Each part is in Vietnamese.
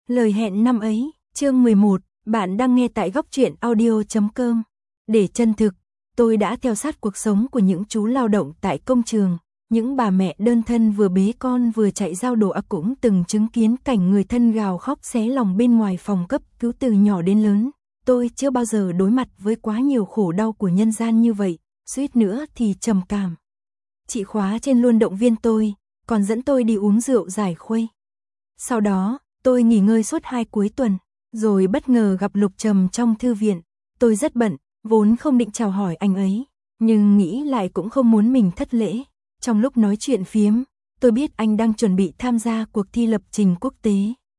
Lời hẹn năm ấy, chương 11, bạn đang nghe tại góc truyện audio.com. Để chân thực, tôi đã theo sát cuộc sống của những chú lao động tại công trường, những bà mẹ đơn thân vừa bế con vừa chạy giao đồ cũng từng chứng kiến cảnh người thân gào khóc xé lòng bên ngoài phòng cấp cứu từ nhỏ đến lớn. Tôi chưa bao giờ đối mặt với quá nhiều khổ đau của nhân gian như vậy, suýt nữa thì trầm cảm. Chị Khóa trên luôn động viên tôi, còn dẫn tôi đi uống rượu giải khuây. Sau đó, tôi nghỉ ngơi suốt 2 cuối tuần, rồi bất ngờ gặp Lục Trầm trong thư viện. Tôi rất bận, vốn không định chào hỏi anh ấy, nhưng nghĩ lại cũng không muốn mình thất lễ. Trong lúc nói chuyện phiếm, tôi biết anh đang chuẩn bị tham gia cuộc thi lập trình quốc tế.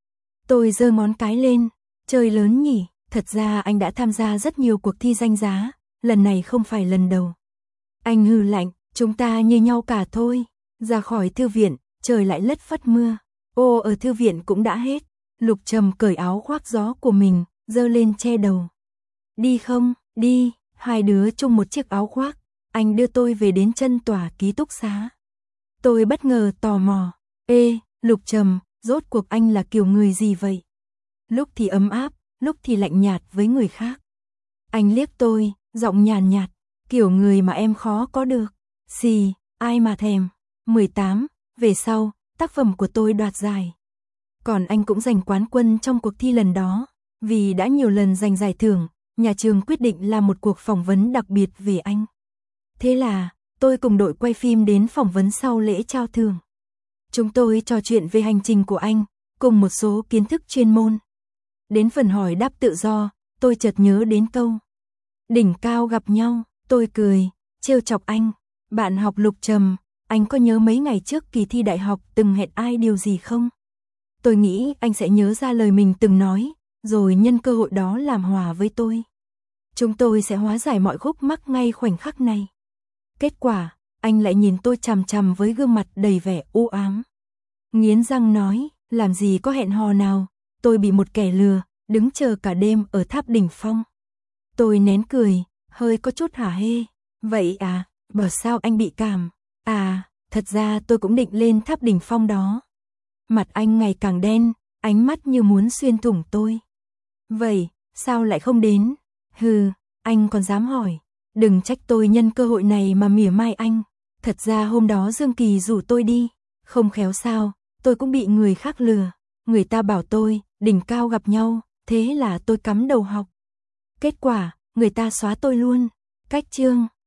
Tôi giơ ngón cái lên, trời lớn nhỉ, thật ra anh đã tham gia rất nhiều cuộc thi danh giá, lần này không phải lần đầu. Anh hừ lạnh, chúng ta như nhau cả thôi. Ra khỏi thư viện, trời lại lất phất mưa. Ô, ở thư viện cũng đã hết. Lục Trầm cởi áo khoác gió của mình, giơ lên che đầu. Đi không? Đi. Hai đứa chung một chiếc áo khoác. Anh đưa tôi về đến chân tòa ký túc xá. Tôi bất ngờ tò mò. Ê, Lục Trầm, rốt cuộc anh là kiểu người gì vậy? Lúc thì ấm áp, lúc thì lạnh nhạt với người khác. Anh liếc tôi, giọng nhàn nhạt, kiểu người mà em khó có được. Xì, ai mà thèm. 18, về sau, tác phẩm của tôi đoạt giải. Còn anh cũng giành quán quân trong cuộc thi lần đó. Vì đã nhiều lần giành giải thưởng, nhà trường quyết định làm một cuộc phỏng vấn đặc biệt về anh. Thế là, tôi cùng đội quay phim đến phỏng vấn sau lễ trao thưởng. Chúng tôi trò chuyện về hành trình của anh, cùng một số kiến thức chuyên môn. Đến phần hỏi đáp tự do, tôi chợt nhớ đến câu đỉnh cao gặp nhau, tôi cười, trêu chọc anh. Bạn học Lục Trầm, anh có nhớ mấy ngày trước kỳ thi đại học từng hẹn ai điều gì không? Tôi nghĩ anh sẽ nhớ ra lời mình từng nói, rồi nhân cơ hội đó làm hòa với tôi. Chúng tôi sẽ hóa giải mọi khúc mắc ngay khoảnh khắc này. Kết quả, anh lại nhìn tôi chằm chằm với gương mặt đầy vẻ u ám. Nghiến răng nói, làm gì có hẹn hò nào, tôi bị một kẻ lừa, đứng chờ cả đêm ở tháp đỉnh phong. Tôi nén cười, hơi có chút hả hê. Vậy à, bảo sao anh bị cảm? À, thật ra tôi cũng định lên tháp đỉnh phong đó. Mặt anh ngày càng đen, ánh mắt như muốn xuyên thủng tôi. Vậy, sao lại không đến? Hừ, anh còn dám hỏi. Đừng trách tôi nhân cơ hội này mà mỉa mai anh. Thật ra hôm đó Dương Kỳ rủ tôi đi. Không khéo sao, tôi cũng bị người khác lừa. Người ta bảo tôi, đỉnh cao gặp nhau, thế là tôi cắm đầu học. Kết quả, người ta xóa tôi luôn. Cách chương.